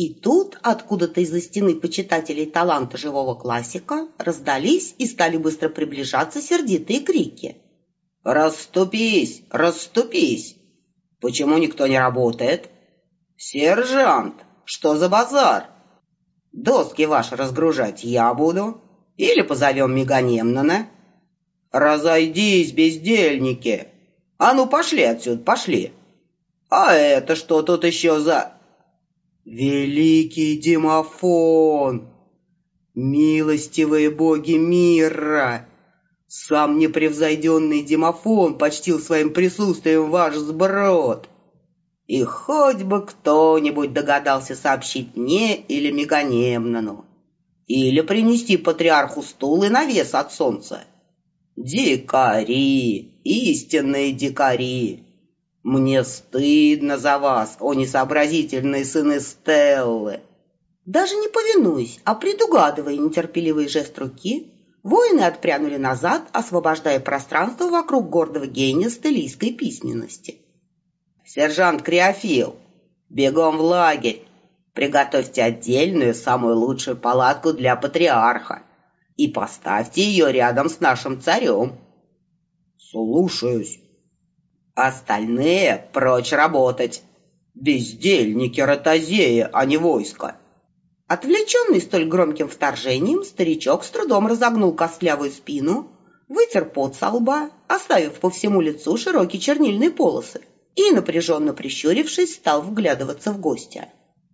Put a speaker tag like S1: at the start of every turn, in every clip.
S1: И тут откуда-то из-за стены почитателей таланта живого классика раздались и стали быстро приближаться сердитые крики.
S2: «Расступись! Расступись! Почему никто не работает? Сержант, что за базар? Доски ваши разгружать я буду? Или позовем Меганемнона? Разойдись, бездельники! А ну пошли отсюда, пошли! А это что тут еще за...» «Великий Демофон! Милостивые боги мира! Сам непревзойденный Демофон почтил своим присутствием ваш сброд! И хоть бы кто-нибудь догадался сообщить мне или Меганемнону, или принести патриарху стул и навес от солнца. Дикари, истинные дикари! Мне стыдно за вас, о несообразительные сыны Стеллы!»
S1: Даже не повинуясь, а предугадывая нетерпеливый жест руки, воины отпрянули назад, освобождая пространство вокруг гордого гения стелийской письменности.
S2: «Сержант Криофил, бегом в лагерь! Приготовьте отдельную, самую лучшую палатку для патриарха и поставьте ее рядом с нашим царем». «Слушаюсь». «Остальные прочь работать! Бездельники ротозеи, а не войско!»
S1: Отвлеченный столь громким вторжением, старичок с трудом разогнул костлявую спину, вытер пот со лба, оставив по всему лицу широкие чернильные полосы, и, напряженно прищурившись, стал вглядываться в гостя.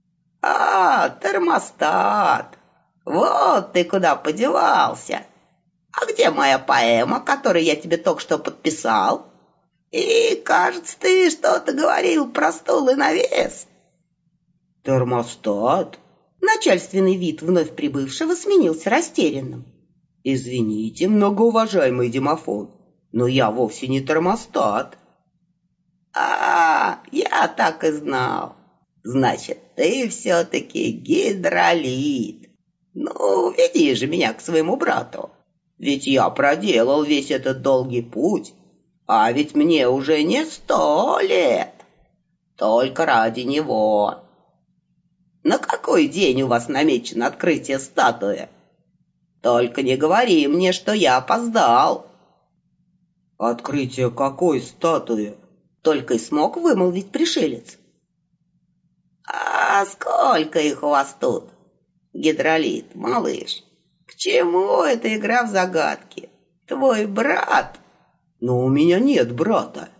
S2: Термостат! Вот ты куда подевался! А где моя поэма, которую я тебе только что подписал? И, кажется, ты что-то говорил про стул и навес».
S1: «Термостат?» Начальственный вид вновь прибывшего сменился растерянным.
S2: «Извините, многоуважаемый Демофон, но я вовсе не термостат». Я так и знал. Значит, ты все-таки гидролит. Ну, веди же меня к своему брату. Ведь я проделал весь этот долгий путь, а ведь мне уже не 100 лет. Только ради него. На какой день у вас намечено открытие статуи? Только не говори мне, что я опоздал».
S1: «Открытие какой статуи?» Только и смог вымолвить пришелец.
S2: Сколько их у вас тут, гидролит, малыш? К чему эта игра в загадки? Твой брат...»
S1: «Но у меня нет брата».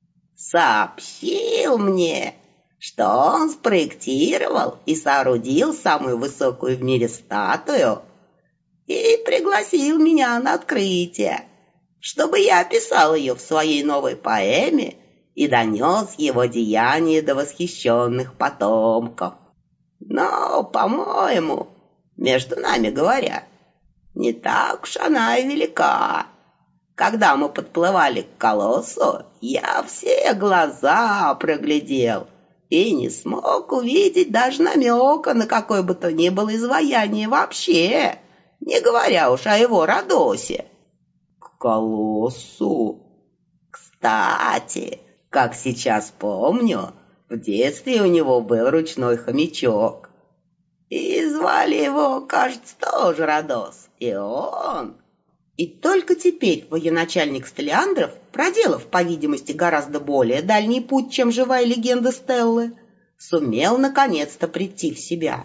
S2: «Сообщил мне, что он спроектировал и соорудил самую высокую в мире статую и пригласил меня на открытие, чтобы я описал ее в своей новой поэме и донес его деяния до восхищенных потомков. Но, по-моему, между нами говоря, не так уж она и велика. Когда мы подплывали к колоссу, я все глаза проглядел и не смог увидеть даже намека на какое бы то ни было изваяние вообще, не говоря уж о его Родосе».
S1: «К колоссу?»
S2: «Кстати, как сейчас помню, в детстве у него был ручной хомячок. И звали его, кажется, тоже Родос. И он...»
S1: И только теперь военачальник Стелиандров, проделав, по видимости, гораздо более дальний путь, чем живая легенда Стеллы, сумел наконец-то прийти в себя.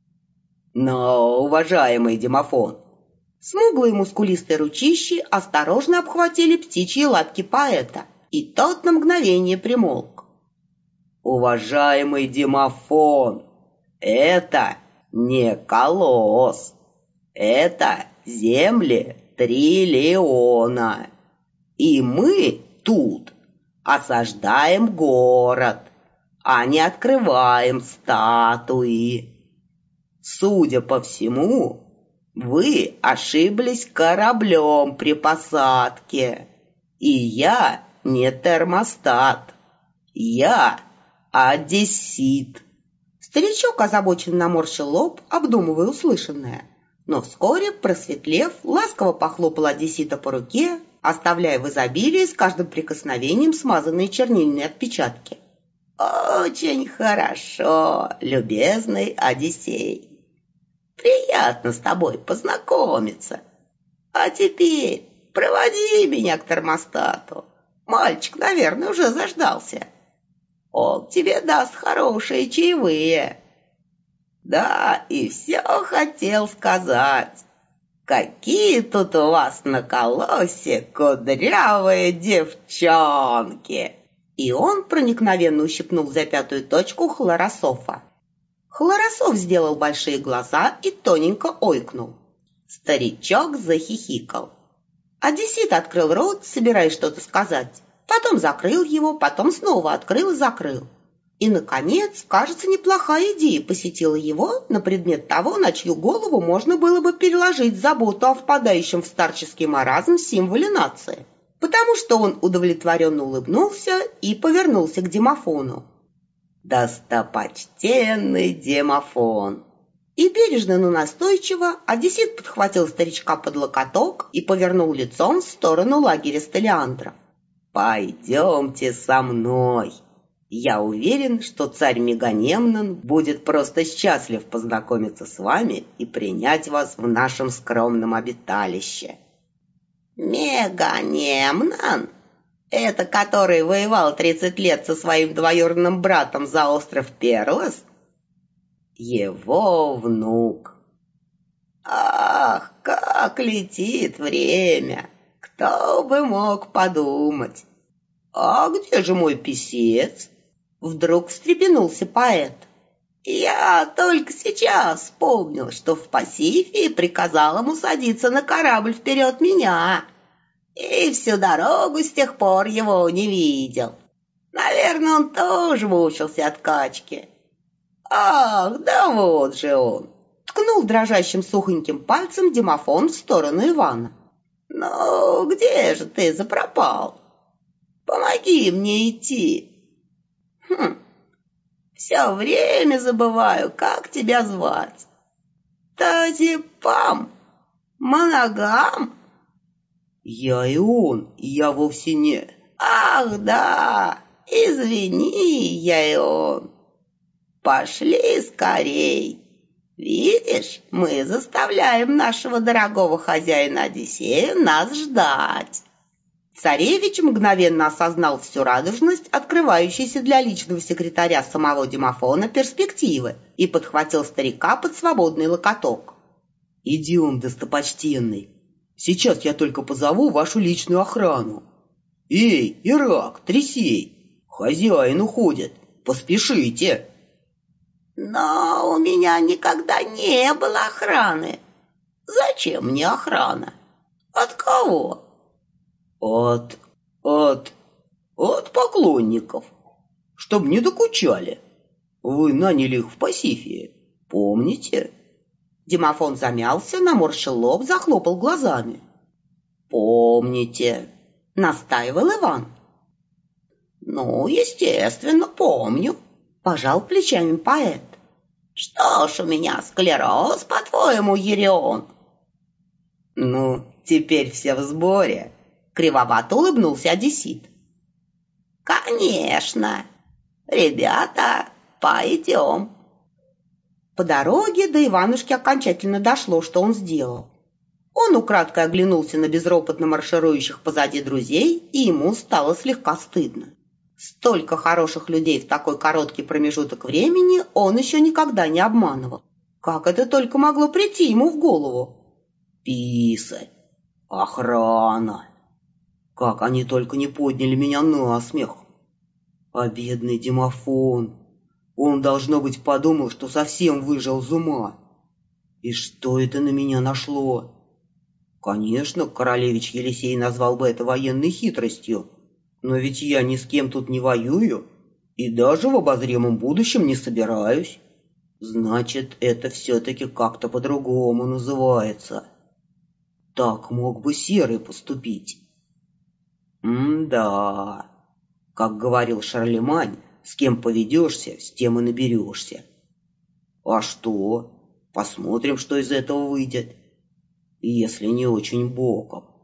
S2: «Но, уважаемый Демофон...»
S1: Смуглые мускулистые ручищи осторожно обхватили птичьи лапки поэта, и тот на мгновение примолк.
S2: «Уважаемый Демофон, это не колосс, это земли триллиона, и мы тут осаждаем город, а не открываем статуи. Судя по всему, вы ошиблись кораблем при посадке, и я не термостат, я одессит».
S1: Старичок озабоченно наморщил лоб, обдумывая услышанное, но вскоре, просветлев, ласково похлопал одессита по руке, оставляя в изобилии с каждым прикосновением смазанные чернильные отпечатки.
S2: Очень хорошо, любезный Одиссей. Приятно с тобой познакомиться. А теперь проводи меня к термостату. Мальчик, наверное, уже заждался. Он тебе даст хорошие чаевые. Да, и все хотел сказать. Какие тут у вас на колосе кудрявые девчонки!»
S1: И он проникновенно ущипнул за пятую точку Хлорософа. Хлорософ сделал большие глаза и тоненько ойкнул. Старичок захихикал. Одессит открыл рот, собираясь что-то сказать. Потом закрыл его, потом снова открыл и закрыл. И, наконец, кажется, неплохая идея посетила его на предмет того, на чью голову можно было бы переложить заботу о впадающем в старческий маразм символе нации. Потому что он удовлетворенно улыбнулся и повернулся к Демофону.
S2: «Достопочтенный Демофон!»
S1: И бережно, но настойчиво Одессит подхватил старичка под локоток и повернул лицом в сторону лагеря Стелиандров.
S2: «Пойдемте со мной. Я уверен, что царь Меганемнон будет просто счастлив познакомиться с вами и принять вас в нашем скромном обиталище».
S1: «Меганемнон?
S2: Это который воевал 30 лет со своим двоюродным братом за остров Перлос? Его внук. Ах, как летит время! Кто бы мог подумать? А где же мой писец?»
S1: Вдруг встрепенулся поэт.
S2: «Я только сейчас вспомнил, что в Пасифии приказал ему садиться на корабль вперед меня. И всю дорогу с тех пор его не видел. Наверное, он тоже мучился от качки. Ах, да вот же он!»
S1: Ткнул дрожащим сухоньким пальцем Демофон в сторону Ивана.
S2: «Ну, где же ты запропал? Помоги мне идти. Все время забываю, как тебя звать. Тазипам? Моногам?»
S3: «Я и он, я вовсе не...»
S2: «Ах, да, извини, я и он. Пошли скорей. Видишь, мы заставляем нашего дорогого хозяина Одиссея нас ждать».
S1: Царевич мгновенно осознал всю радужность, открывающейся для личного секретаря самого Демофона перспективы, и подхватил старика под свободный локоток.
S3: «Идем, достопочтенный. Сейчас я только позову вашу личную охрану. Эй, Ирак, Трисей, хозяин уходит, поспешите!»
S2: «Но у меня никогда не было охраны. Зачем мне охрана? От кого?»
S3: От поклонников, чтоб не докучали. Вы наняли их в Пасифии, помните?»
S1: Демофон замялся, наморщил лоб, захлопал глазами.
S2: «Помните?»
S1: — настаивал Иван.
S2: «Ну, естественно, помню»,
S1: — пожал плечами поэт.
S2: «Что ж у меня склероз, по-твоему, Ерион?»
S3: «Ну, теперь все в сборе»,
S1: — кривовато улыбнулся Одессит.
S2: «Конечно! Ребята, пойдем!»
S1: По дороге до Иванушки окончательно дошло, что он сделал. Он украдкой оглянулся на безропотно марширующих позади друзей, и ему стало слегка стыдно. Столько хороших людей в такой короткий промежуток времени он еще никогда не обманывал. Как это только могло прийти ему в голову?
S3: «Писарь, охрана! Как они только не подняли меня на смех! А бедный Демофон! Он, должно быть, подумал, что совсем выжил из ума. И что это на меня нашло? Конечно, королевич Елисей назвал бы это военной хитростью, но ведь я ни с кем тут не воюю и даже в обозримом будущем не собираюсь. Значит, это все-таки как-то по-другому называется. Так мог бы Серый поступить. Да, как говорил Шарлемань, с кем поведешься, с тем и наберешься. А что? Посмотрим, что из этого выйдет. Если не очень боком.